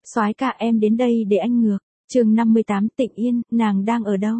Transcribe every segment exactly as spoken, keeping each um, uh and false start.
Soái ca em đến đây để anh ngược. Chương năm mươi tám Tịnh Yên, nàng đang ở đâu?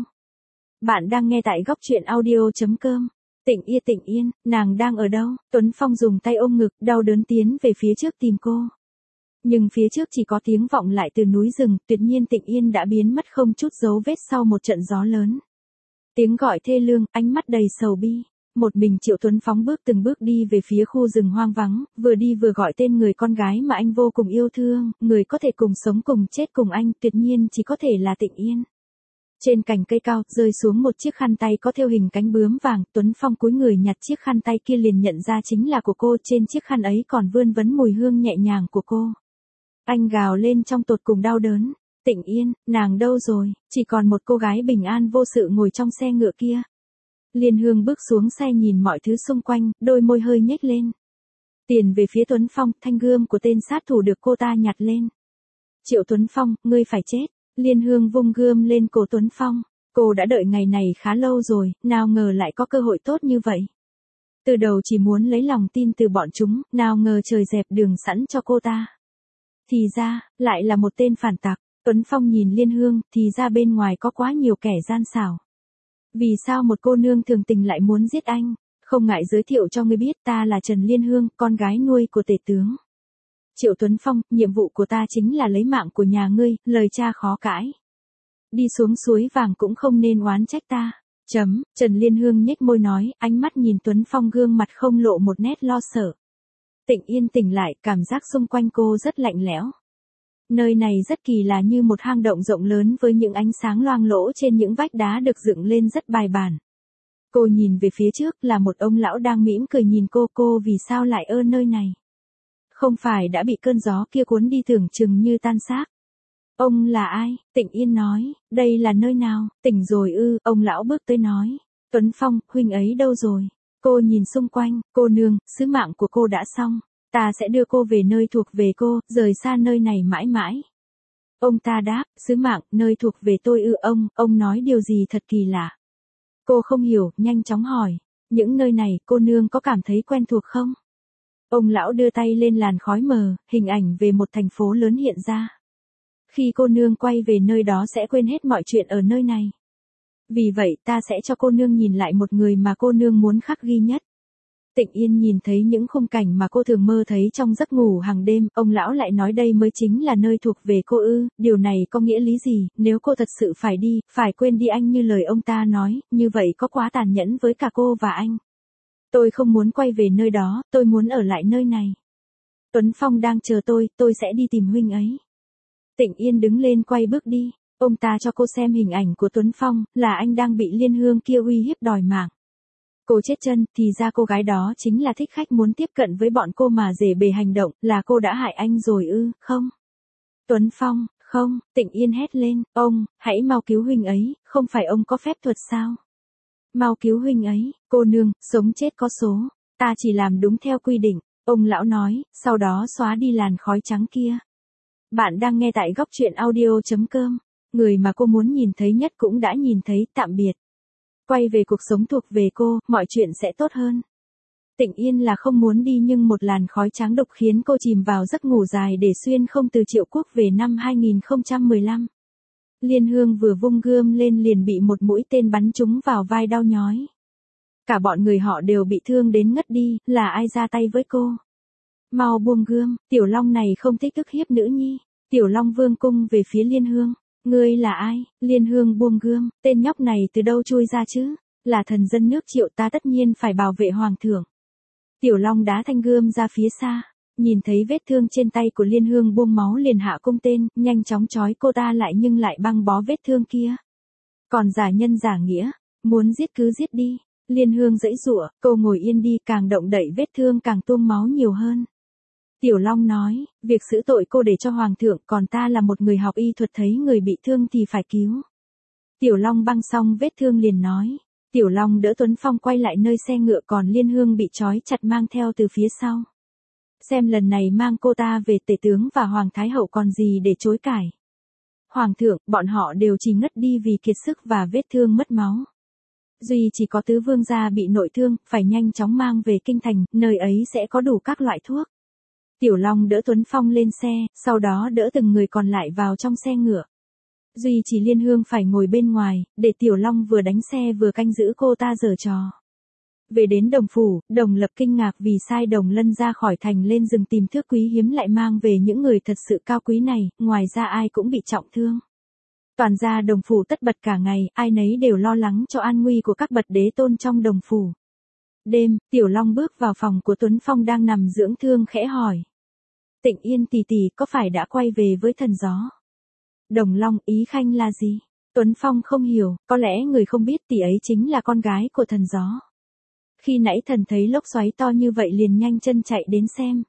Bạn đang nghe tại góc truyện audio chấm com. Tịnh Yên Tịnh Yên, nàng đang ở đâu? Tuấn Phong dùng tay ôm ngực, đau đớn tiến về phía trước tìm cô. Nhưng phía trước chỉ có tiếng vọng lại từ núi rừng, tuyệt nhiên Tịnh Yên đã biến mất không chút dấu vết sau một trận gió lớn. Tiếng gọi thê lương, ánh mắt đầy sầu bi. Một mình Triệu Tuấn Phong bước từng bước đi về phía khu rừng hoang vắng, vừa đi vừa gọi tên người con gái mà anh vô cùng yêu thương, người có thể cùng sống cùng chết cùng anh, tuyệt nhiên chỉ có thể là Tịnh Yên. Trên cành cây cao, rơi xuống một chiếc khăn tay có thêu hình cánh bướm vàng, Tuấn Phong cúi người nhặt chiếc khăn tay kia liền nhận ra chính là của cô, trên chiếc khăn ấy còn vươn vấn mùi hương nhẹ nhàng của cô. Anh gào lên trong tột cùng đau đớn, Tịnh Yên, nàng đâu rồi, chỉ còn một cô gái bình an vô sự ngồi trong xe ngựa kia. Liên Hương bước xuống xe nhìn mọi thứ xung quanh, đôi môi hơi nhếch lên. Tiền về phía Tuấn Phong, thanh gươm của tên sát thủ được cô ta nhặt lên. Triệu Tuấn Phong, ngươi phải chết. Liên Hương vung gươm lên cổ Tuấn Phong. Cô đã đợi ngày này khá lâu rồi, nào ngờ lại có cơ hội tốt như vậy. Từ đầu chỉ muốn lấy lòng tin từ bọn chúng, nào ngờ trời dẹp đường sẵn cho cô ta. Thì ra, lại là một tên phản tặc. Tuấn Phong nhìn Liên Hương, thì ra bên ngoài có quá nhiều kẻ gian xảo. Vì sao một cô nương thường tình lại muốn giết anh? Không ngại giới thiệu cho ngươi biết, ta là Trần Liên Hương, con gái nuôi của tể tướng. Triệu Tuấn Phong, nhiệm vụ của ta chính là lấy mạng của nhà ngươi, lời cha khó cãi. Đi xuống suối vàng cũng không nên oán trách ta. Chấm, Trần Liên Hương nhếch môi nói, ánh mắt nhìn Tuấn Phong gương mặt không lộ một nét lo sợ. Tịnh Yên tỉnh lại, cảm giác xung quanh cô rất lạnh lẽo. Nơi này rất kỳ lạ, như một hang động rộng lớn với những ánh sáng loang lỗ trên những vách đá được dựng lên rất bài bản. Cô nhìn về phía trước là một ông lão đang mỉm cười nhìn cô, cô vì sao lại ở nơi này? Không phải đã bị cơn gió kia cuốn đi tưởng chừng như tan xác. Ông là ai? Tịnh Yên nói, đây là nơi nào? Tỉnh rồi ư? Ông lão bước tới nói. Tuấn Phong, huynh ấy đâu rồi? Cô nhìn xung quanh, cô nương, sứ mạng của cô đã xong. Ta sẽ đưa cô về nơi thuộc về cô, rời xa nơi này mãi mãi. Ông ta đáp, sứ mạng, nơi thuộc về tôi ư? Ông, ông nói điều gì thật kỳ lạ. Cô không hiểu, nhanh chóng hỏi, những nơi này cô nương có cảm thấy quen thuộc không? Ông lão đưa tay lên làn khói mờ, hình ảnh về một thành phố lớn hiện ra. Khi cô nương quay về nơi đó sẽ quên hết mọi chuyện ở nơi này. Vì vậy ta sẽ cho cô nương nhìn lại một người mà cô nương muốn khắc ghi nhất. Tịnh Yên nhìn thấy những khung cảnh mà cô thường mơ thấy trong giấc ngủ hàng đêm, ông lão lại nói đây mới chính là nơi thuộc về cô ư, điều này có nghĩa lý gì, nếu cô thật sự phải đi, phải quên đi anh như lời ông ta nói, như vậy có quá tàn nhẫn với cả cô và anh. Tôi không muốn quay về nơi đó, tôi muốn ở lại nơi này. Tuấn Phong đang chờ tôi, tôi sẽ đi tìm huynh ấy. Tịnh Yên đứng lên quay bước đi, ông ta cho cô xem hình ảnh của Tuấn Phong, là anh đang bị Liên Hương kia uy hiếp đòi mạng. Cô chết chân, thì ra cô gái đó chính là thích khách muốn tiếp cận với bọn cô mà rể bề hành động, là cô đã hại anh rồi ư? Không. Tuấn Phong, không, Tịnh Yên hét lên, ông, hãy mau cứu huynh ấy, không phải ông có phép thuật sao? Mau cứu huynh ấy, cô nương, sống chết có số, ta chỉ làm đúng theo quy định, ông lão nói, sau đó xóa đi làn khói trắng kia. Bạn đang nghe tại góc truyện audio chấm com, người mà cô muốn nhìn thấy nhất cũng đã nhìn thấy, tạm biệt. Quay về cuộc sống thuộc về cô, mọi chuyện sẽ tốt hơn. Tịnh Yên là không muốn đi nhưng một làn khói trắng độc khiến cô chìm vào giấc ngủ dài để xuyên không từ Triệu Quốc về năm hai nghìn không trăm mười lăm. Liên Hương vừa vung gươm lên liền bị một mũi tên bắn trúng vào vai đau nhói. Cả bọn người họ đều bị thương đến ngất đi, là ai ra tay với cô? Mau buông gươm, Tiểu Long này không thích ức hiếp nữ nhi. Tiểu Long vương cung về phía Liên Hương. Ngươi là ai? Liên Hương buông gươm, tên nhóc này từ đâu chui ra chứ? Là thần dân nước Triệu, ta tất nhiên phải bảo vệ hoàng thượng. Tiểu Long đá thanh gươm ra phía xa, nhìn thấy vết thương trên tay của Liên Hương buông máu liền hạ cung tên, nhanh chóng trói cô ta lại nhưng lại băng bó vết thương kia. Còn giả nhân giả nghĩa, muốn giết cứ giết đi. Liên Hương giãy giụa, cô ngồi yên đi, càng động đậy vết thương càng tuôn máu nhiều hơn. Tiểu Long nói, việc xử tội cô để cho hoàng thượng, còn ta là một người học y thuật, thấy người bị thương thì phải cứu. Tiểu Long băng xong vết thương liền nói. Tiểu Long đỡ Tuấn Phong quay lại nơi xe ngựa, còn Liên Hương bị trói chặt mang theo từ phía sau. Xem lần này mang cô ta về, tể tướng và hoàng thái hậu còn gì để chối cãi. Hoàng thượng, bọn họ đều chỉ ngất đi vì kiệt sức và vết thương mất máu. Duy chỉ có tứ vương gia bị nội thương, phải nhanh chóng mang về kinh thành, nơi ấy sẽ có đủ các loại thuốc. Tiểu Long đỡ Tuấn Phong lên xe, sau đó đỡ từng người còn lại vào trong xe ngựa. Duy chỉ Liên Hương phải ngồi bên ngoài, để Tiểu Long vừa đánh xe vừa canh giữ cô ta giở trò. Về đến Đồng phủ, Đồng Lập kinh ngạc vì sai Đồng Lân ra khỏi thành lên rừng tìm thước quý hiếm lại mang về những người thật sự cao quý này, ngoài ra ai cũng bị trọng thương. Toàn gia Đồng phủ tất bật cả ngày, ai nấy đều lo lắng cho an nguy của các bậc đế tôn trong Đồng phủ. Đêm, Tiểu Long bước vào phòng của Tuấn Phong đang nằm dưỡng thương khẽ hỏi. Tịnh Yên tỷ tỷ có phải đã quay về với thần gió? Đồng Long, ý khanh là gì? Tuấn Phong không hiểu, có lẽ người không biết tỷ ấy chính là con gái của thần gió. Khi nãy thần thấy lốc xoáy to như vậy liền nhanh chân chạy đến xem.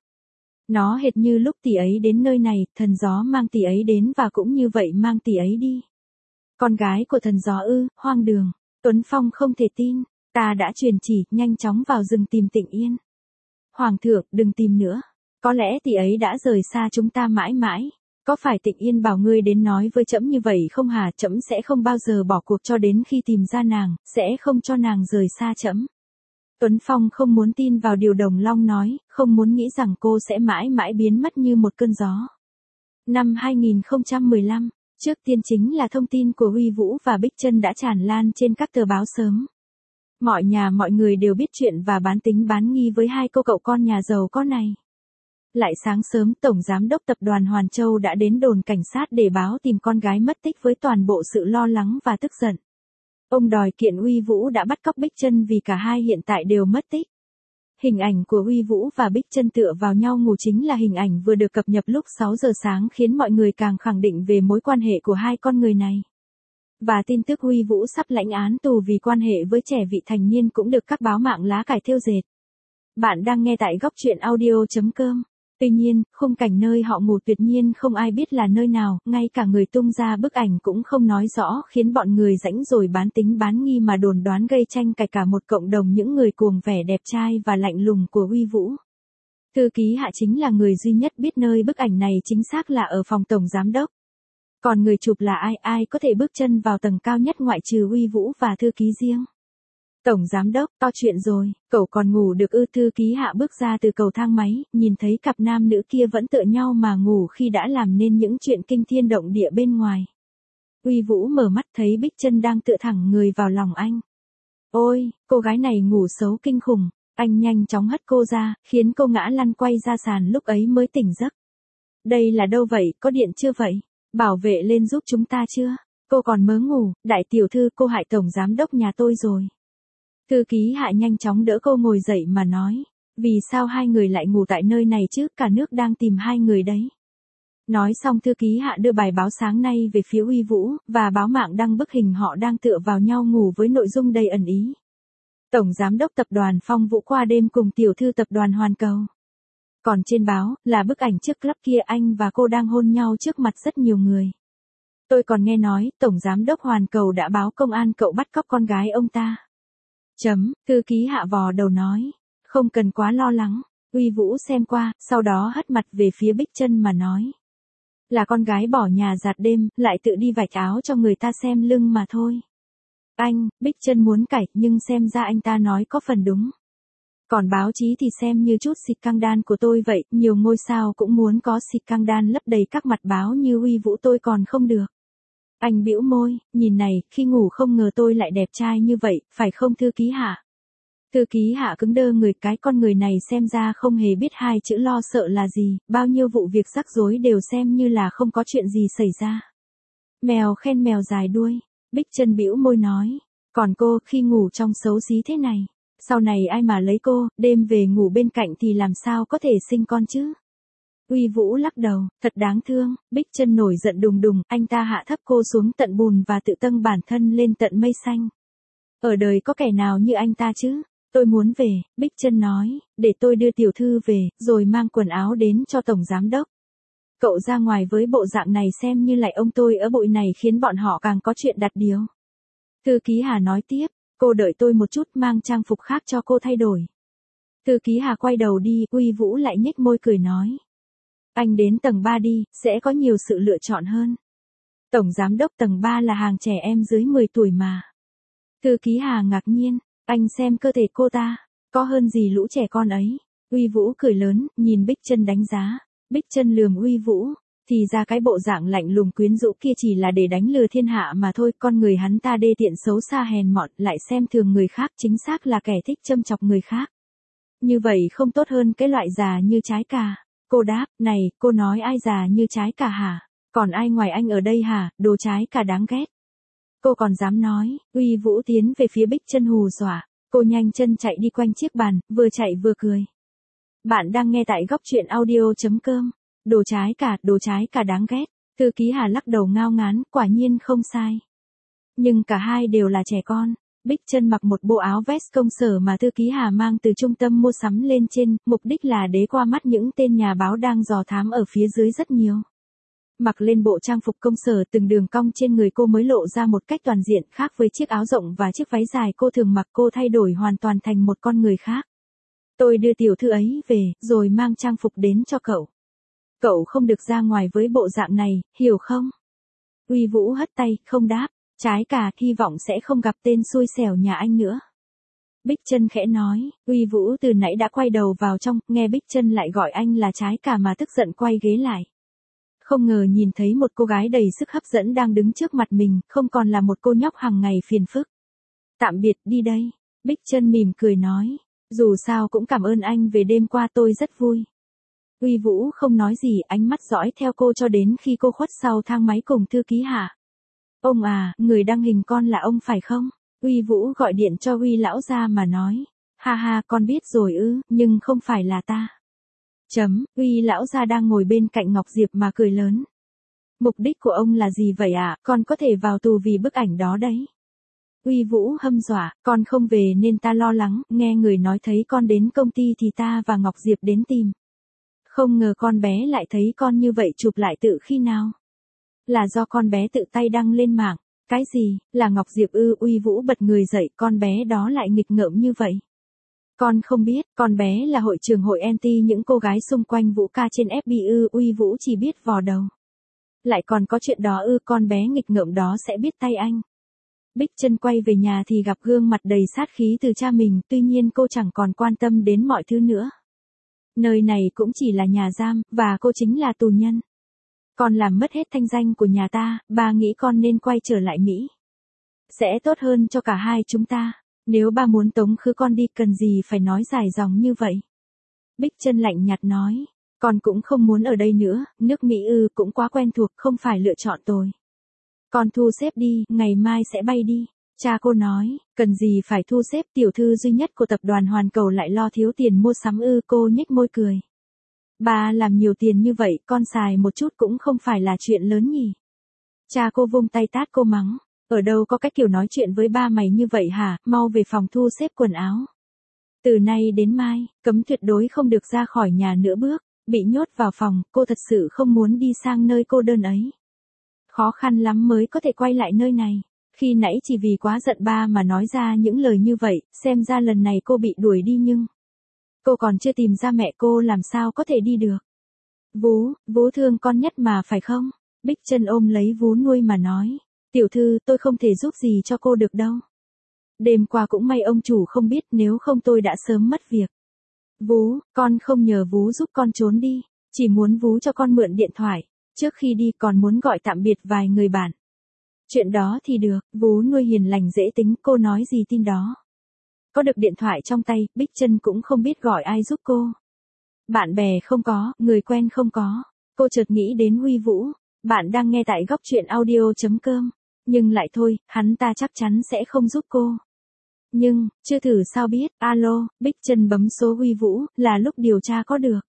Nó hệt như lúc tỷ ấy đến nơi này, thần gió mang tỷ ấy đến và cũng như vậy mang tỷ ấy đi. Con gái của thần gió ư, hoang đường. Tuấn Phong không thể tin, ta đã truyền chỉ, nhanh chóng vào rừng tìm Tịnh Yên. Hoàng thượng, đừng tìm nữa. Có lẽ tỷ ấy đã rời xa chúng ta mãi mãi. Có phải Tịnh Yên bảo ngươi đến nói với trẫm như vậy không hả? Trẫm sẽ không bao giờ bỏ cuộc cho đến khi tìm ra nàng, sẽ không cho nàng rời xa trẫm. Tuấn Phong không muốn tin vào điều Đồng Long nói, không muốn nghĩ rằng cô sẽ mãi mãi biến mất như một cơn gió. Năm hai nghìn không trăm mười lăm, trước tiên chính là thông tin của Huy Vũ và Bích Trân đã tràn lan trên các tờ báo sớm. Mọi nhà mọi người đều biết chuyện và bán tính bán nghi với hai cô cậu con nhà giàu có này. Lại sáng sớm, Tổng Giám đốc Tập đoàn Hoàn Châu đã đến đồn cảnh sát để báo tìm con gái mất tích với toàn bộ sự lo lắng và tức giận. Ông đòi kiện Huy Vũ đã bắt cóc Bích Trân vì cả hai hiện tại đều mất tích. Hình ảnh của Huy Vũ và Bích Trân tựa vào nhau ngủ chính là hình ảnh vừa được cập nhật lúc sáu giờ sáng khiến mọi người càng khẳng định về mối quan hệ của hai con người này. Và tin tức Huy Vũ sắp lãnh án tù vì quan hệ với trẻ vị thành niên cũng được các báo mạng lá cải thêu dệt. Bạn đang nghe tại góc truyện audio chấm com. Tuy nhiên, khung cảnh nơi họ ngủ tuyệt nhiên không ai biết là nơi nào, ngay cả người tung ra bức ảnh cũng không nói rõ khiến bọn người rãnh rồi bán tính bán nghi mà đồn đoán gây tranh cãi cả một cộng đồng những người cuồng vẻ đẹp trai và lạnh lùng của Huy Vũ. Thư ký Hạ chính là người duy nhất biết nơi bức ảnh này chính xác là ở phòng Tổng Giám đốc. Còn người chụp là ai, ai có thể bước chân vào tầng cao nhất ngoại trừ Huy Vũ và thư ký riêng. Tổng Giám đốc, to chuyện rồi, cậu còn ngủ được ư? Thư ký Hạ bước ra từ cầu thang máy, nhìn thấy cặp nam nữ kia vẫn tựa nhau mà ngủ khi đã làm nên những chuyện kinh thiên động địa bên ngoài. Huy Vũ mở mắt thấy Bích Trân đang tựa thẳng người vào lòng anh. Ôi, cô gái này ngủ xấu kinh khủng, anh nhanh chóng hất cô ra, khiến cô ngã lăn quay ra sàn lúc ấy mới tỉnh giấc. Đây là đâu vậy, có điện chưa vậy? Bảo vệ lên giúp chúng ta chưa? Cô còn mớ ngủ, đại tiểu thư cô hại Tổng Giám đốc nhà tôi rồi. Thư ký Hạ nhanh chóng đỡ cô ngồi dậy mà nói, vì sao hai người lại ngủ tại nơi này chứ, cả nước đang tìm hai người đấy. Nói xong thư ký Hạ đưa bài báo sáng nay về phía Huy Vũ, và báo mạng đăng bức hình họ đang tựa vào nhau ngủ với nội dung đầy ẩn ý. Tổng Giám đốc Tập đoàn Phong Vũ qua đêm cùng tiểu thư Tập đoàn Hoàn Cầu. Còn trên báo, là bức ảnh trước club kia anh và cô đang hôn nhau trước mặt rất nhiều người. Tôi còn nghe nói, Tổng Giám đốc Hoàn Cầu đã báo công an cậu bắt cóc con gái ông ta. Chấm, thư ký Hạ vò đầu nói. Không cần quá lo lắng. Huy Vũ xem qua, sau đó hất mặt về phía Bích Trân mà nói. Là con gái bỏ nhà giặt đêm, lại tự đi vạch áo cho người ta xem lưng mà thôi. Anh, Bích Trân muốn cãi, nhưng xem ra anh ta nói có phần đúng. Còn báo chí thì xem như chút xịt căng đan của tôi vậy, nhiều ngôi sao cũng muốn có xịt căng đan lấp đầy các mặt báo như Huy Vũ tôi còn không được. Anh bĩu môi, nhìn này, khi ngủ không ngờ tôi lại đẹp trai như vậy, phải không thư ký Hạ? Thư ký Hạ cứng đơ người, cái con người này xem ra không hề biết hai chữ lo sợ là gì, bao nhiêu vụ việc rắc rối đều xem như là không có chuyện gì xảy ra. Mèo khen mèo dài đuôi, Bích Trân bĩu môi nói, còn cô khi ngủ trông xấu xí thế này, sau này ai mà lấy cô, đêm về ngủ bên cạnh thì làm sao có thể sinh con chứ? Huy Vũ lắc đầu, thật đáng thương. Bích Trân nổi giận đùng đùng, anh ta hạ thấp cô xuống tận bùn và tự dâng bản thân lên tận mây xanh. Ở đời có kẻ nào như anh ta chứ? Tôi muốn về, Bích Trân nói, để tôi đưa tiểu thư về, rồi mang quần áo đến cho Tổng Giám đốc. Cậu ra ngoài với bộ dạng này xem như lại ông tôi ở bụi này khiến bọn họ càng có chuyện đặt điều. Thư ký Hà nói tiếp, cô đợi tôi một chút, mang trang phục khác cho cô thay đổi. Thư ký Hà quay đầu đi, Huy Vũ lại nhếch môi cười nói. Anh đến tầng ba đi, sẽ có nhiều sự lựa chọn hơn. Tổng Giám đốc tầng ba là hàng trẻ em dưới mười tuổi mà. Thư ký Hà ngạc nhiên, anh xem cơ thể cô ta, có hơn gì lũ trẻ con ấy. Uy Vũ cười lớn, nhìn Bích Trân đánh giá. Bích Trân lườm Uy Vũ, thì ra cái bộ dạng lạnh lùng quyến rũ kia chỉ là để đánh lừa thiên hạ mà thôi, con người hắn ta đê tiện xấu xa hèn mọn, lại xem thường người khác, chính xác là kẻ thích châm chọc người khác. Như vậy không tốt hơn cái loại già như trái cà. Cô đáp, này, cô nói ai già như trái cà hả? Còn ai ngoài anh ở đây hả, đồ trái cà đáng ghét. Cô còn dám nói. Uy Vũ tiến về phía Bích Trân hù dọa. Cô nhanh chân chạy đi quanh chiếc bàn, vừa chạy vừa cười. Bạn đang nghe tại góc truyện audio.com. Đồ trái cà, đồ trái cà đáng ghét. Thư ký Hà lắc đầu ngao ngán, quả nhiên không sai. Nhưng cả hai đều là trẻ con. Bích Trân mặc một bộ áo vest công sở mà thư ký Hà mang từ trung tâm mua sắm lên trên, mục đích là để qua mắt những tên nhà báo đang dò thám ở phía dưới rất nhiều. Mặc lên bộ trang phục công sở, từng đường cong trên người cô mới lộ ra một cách toàn diện, khác với chiếc áo rộng và chiếc váy dài cô thường mặc, cô thay đổi hoàn toàn thành một con người khác. Tôi đưa tiểu thư ấy về, rồi mang trang phục đến cho cậu. Cậu không được ra ngoài với bộ dạng này, hiểu không? Uy Vũ hất tay, không đáp. Trái cà, hy vọng sẽ không gặp tên xui xẻo nhà anh nữa. Bích Trân khẽ nói. Uy Vũ từ nãy đã quay đầu vào trong, nghe Bích Trân lại gọi anh là trái cà mà tức giận quay ghế lại. Không ngờ nhìn thấy một cô gái đầy sức hấp dẫn đang đứng trước mặt mình, không còn là một cô nhóc hàng ngày phiền phức. Tạm biệt, đi đây. Bích Trân mỉm cười nói. Dù sao cũng cảm ơn anh về đêm qua, tôi rất vui. Uy Vũ không nói gì, ánh mắt dõi theo cô cho đến khi cô khuất sau thang máy cùng thư ký Hạ. Ông à, người đăng hình con là ông phải không? Uy Vũ gọi điện cho Uy lão gia mà nói. Ha ha, con biết rồi ư, nhưng không phải là ta. Chấm, Uy lão gia đang ngồi bên cạnh Ngọc Diệp mà cười lớn. Mục đích của ông là gì vậy ạ? À? Con có thể vào tù vì bức ảnh đó đấy. Uy Vũ hâm dọa, con không về nên ta lo lắng, nghe người nói thấy con đến công ty thì ta và Ngọc Diệp đến tìm. Không ngờ con bé lại thấy con như vậy, chụp lại tự khi nào? Là do con bé tự tay đăng lên mạng. Cái gì, là Ngọc Diệp ư? Uy Vũ bật người dậy, con bé đó lại nghịch ngợm như vậy. Con không biết, con bé là hội trưởng hội anti những cô gái xung quanh Vũ ca trên ép bê ư? Uy Vũ chỉ biết vò đầu. Lại còn có chuyện đó ư? Con bé nghịch ngợm đó sẽ biết tay anh. Bích Trân quay về nhà thì gặp gương mặt đầy sát khí từ cha mình, tuy nhiên cô chẳng còn quan tâm đến mọi thứ nữa. Nơi này cũng chỉ là nhà giam, và cô chính là tù nhân. Con làm mất hết thanh danh của nhà ta, ba nghĩ con nên quay trở lại Mỹ. Sẽ tốt hơn cho cả hai chúng ta. Nếu ba muốn tống khứ con đi, cần gì phải nói dài dòng như vậy. Bích Trân lạnh nhạt nói. Con cũng không muốn ở đây nữa, nước Mỹ ư, cũng quá quen thuộc, không phải lựa chọn tôi. Con thu xếp đi, ngày mai sẽ bay đi. Cha cô nói, cần gì phải thu xếp, tiểu thư duy nhất của tập đoàn Hoàn Cầu lại lo thiếu tiền mua sắm ư? Cô nhếch môi cười. Ba làm nhiều tiền như vậy, con xài một chút cũng không phải là chuyện lớn nhỉ. Cha cô vung tay tát cô mắng. Ở đâu có cái kiểu nói chuyện với ba mày như vậy hả, mau về phòng thu xếp quần áo. Từ nay đến mai, cấm tuyệt đối không được ra khỏi nhà nửa bước, bị nhốt vào phòng, cô thật sự không muốn đi sang nơi cô đơn ấy. Khó khăn lắm mới có thể quay lại nơi này. Khi nãy chỉ vì quá giận ba mà nói ra những lời như vậy, xem ra lần này cô bị đuổi đi nhưng... Cô còn chưa tìm ra mẹ cô, làm sao có thể đi được. Vú, Vú thương con nhất mà phải không? Bích Trân ôm lấy Vú nuôi mà nói. Tiểu thư, tôi không thể giúp gì cho cô được đâu. Đêm qua cũng may ông chủ không biết, nếu không tôi đã sớm mất việc. Vú, con không nhờ Vú giúp con trốn đi, chỉ muốn Vú cho con mượn điện thoại. Trước khi đi còn muốn gọi tạm biệt vài người bạn. Chuyện đó thì được, Vú nuôi hiền lành dễ tính, cô nói gì tin đó. Có được điện thoại trong tay, Bích Trân cũng không biết gọi ai giúp cô. Bạn bè không có, người quen không có. Cô chợt nghĩ đến Uy Vũ. Bạn đang nghe tại góc truyện audio.com. Nhưng lại thôi, hắn ta chắc chắn sẽ không giúp cô. Nhưng, chưa thử sao biết. Alo, Bích Trân bấm số Uy Vũ, là lúc điều tra có được.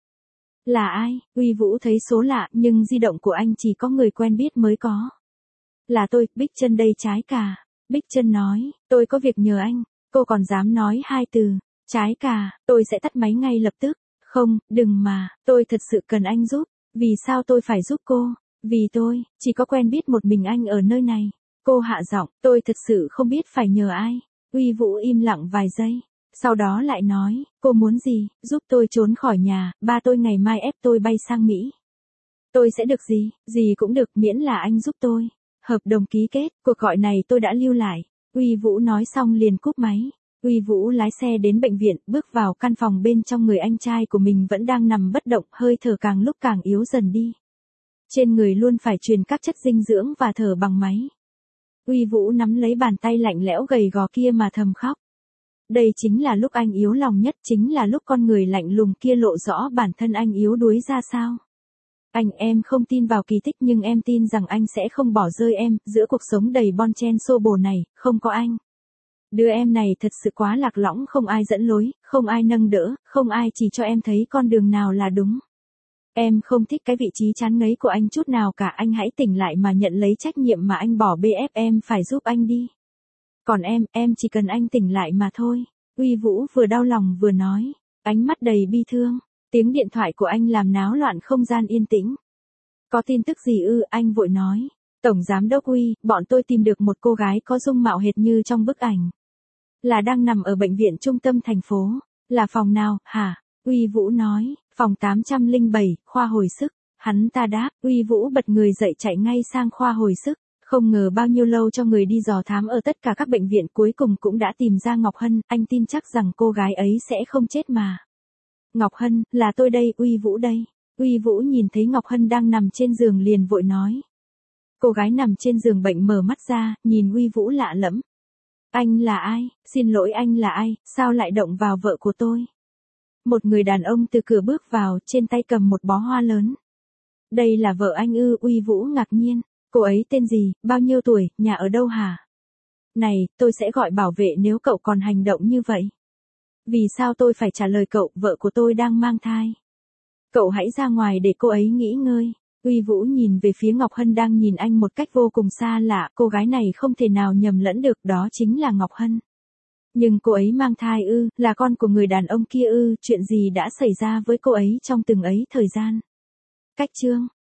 Là ai? Uy Vũ thấy số lạ, nhưng di động của anh chỉ có người quen biết mới có. Là tôi, Bích Trân đây trái cà. Bích Trân nói, tôi có việc nhờ anh. Cô còn dám nói hai từ, trái cà, tôi sẽ tắt máy ngay lập tức. Không, đừng mà, tôi thật sự cần anh giúp. Vì sao tôi phải giúp cô? Vì tôi, chỉ có quen biết một mình anh ở nơi này. Cô hạ giọng, tôi thật sự không biết phải nhờ ai. Uy Vũ im lặng vài giây. Sau đó lại nói, cô muốn gì, giúp tôi trốn khỏi nhà, ba tôi ngày mai ép tôi bay sang Mỹ. Tôi sẽ được gì, gì cũng được miễn là anh giúp tôi. Hợp đồng ký kết, cuộc gọi này tôi đã lưu lại. Uy Vũ nói xong liền cúp máy. Uy Vũ lái xe đến bệnh viện, bước vào căn phòng bên trong, người anh trai của mình vẫn đang nằm bất động, hơi thở càng lúc càng yếu dần đi. Trên người luôn phải truyền các chất dinh dưỡng và thở bằng máy. Uy Vũ nắm lấy bàn tay lạnh lẽo gầy gò kia mà thầm khóc. Đây chính là lúc anh yếu lòng nhất, chính là lúc con người lạnh lùng kia lộ rõ bản thân anh yếu đuối ra sao. Anh, em không tin vào kỳ tích nhưng em tin rằng anh sẽ không bỏ rơi em, giữa cuộc sống đầy bon chen xô bồ này, không có anh. Đứa em này thật sự quá lạc lõng, không ai dẫn lối, không ai nâng đỡ, không ai chỉ cho em thấy con đường nào là đúng. Em không thích cái vị trí chán ngấy của anh chút nào cả, anh hãy tỉnh lại mà nhận lấy trách nhiệm mà anh bỏ bê, ép em phải giúp anh đi. Còn em, em chỉ cần anh tỉnh lại mà thôi. Uy Vũ vừa đau lòng vừa nói, ánh mắt đầy bi thương. Tiếng điện thoại của anh làm náo loạn không gian yên tĩnh. Có tin tức gì ư? Anh vội nói. Tổng giám đốc Uy, bọn tôi tìm được một cô gái có dung mạo hệt như trong bức ảnh. Là đang nằm ở bệnh viện trung tâm thành phố. Là phòng nào, hả? Uy Vũ nói, phòng tám trăm lẻ bảy, khoa hồi sức. Hắn ta đáp, Uy Vũ bật người dậy chạy ngay sang khoa hồi sức. Không ngờ bao nhiêu lâu cho người đi dò thám ở tất cả các bệnh viện cuối cùng cũng đã tìm ra Ngọc Hân, anh tin chắc rằng cô gái ấy sẽ không chết mà. Ngọc Hân, là tôi đây, Uy Vũ đây. Uy Vũ nhìn thấy Ngọc Hân đang nằm trên giường liền vội nói. Cô gái nằm trên giường bệnh mở mắt ra, nhìn Uy Vũ lạ lẫm. Anh là ai? Xin lỗi, anh là ai? Sao lại động vào vợ của tôi? Một người đàn ông từ cửa bước vào, trên tay cầm một bó hoa lớn. Đây là vợ anh ư? Uy Vũ ngạc nhiên. Cô ấy tên gì, bao nhiêu tuổi, nhà ở đâu hả? Này, tôi sẽ gọi bảo vệ nếu cậu còn hành động như vậy. Vì sao tôi phải trả lời cậu, vợ của tôi đang mang thai. Cậu hãy ra ngoài để cô ấy nghỉ ngơi. Uy Vũ nhìn về phía Ngọc Hân đang nhìn anh một cách vô cùng xa lạ, cô gái này không thể nào nhầm lẫn được, đó chính là Ngọc Hân. Nhưng cô ấy mang thai ư, là con của người đàn ông kia ư, chuyện gì đã xảy ra với cô ấy trong từng ấy thời gian? Cách chương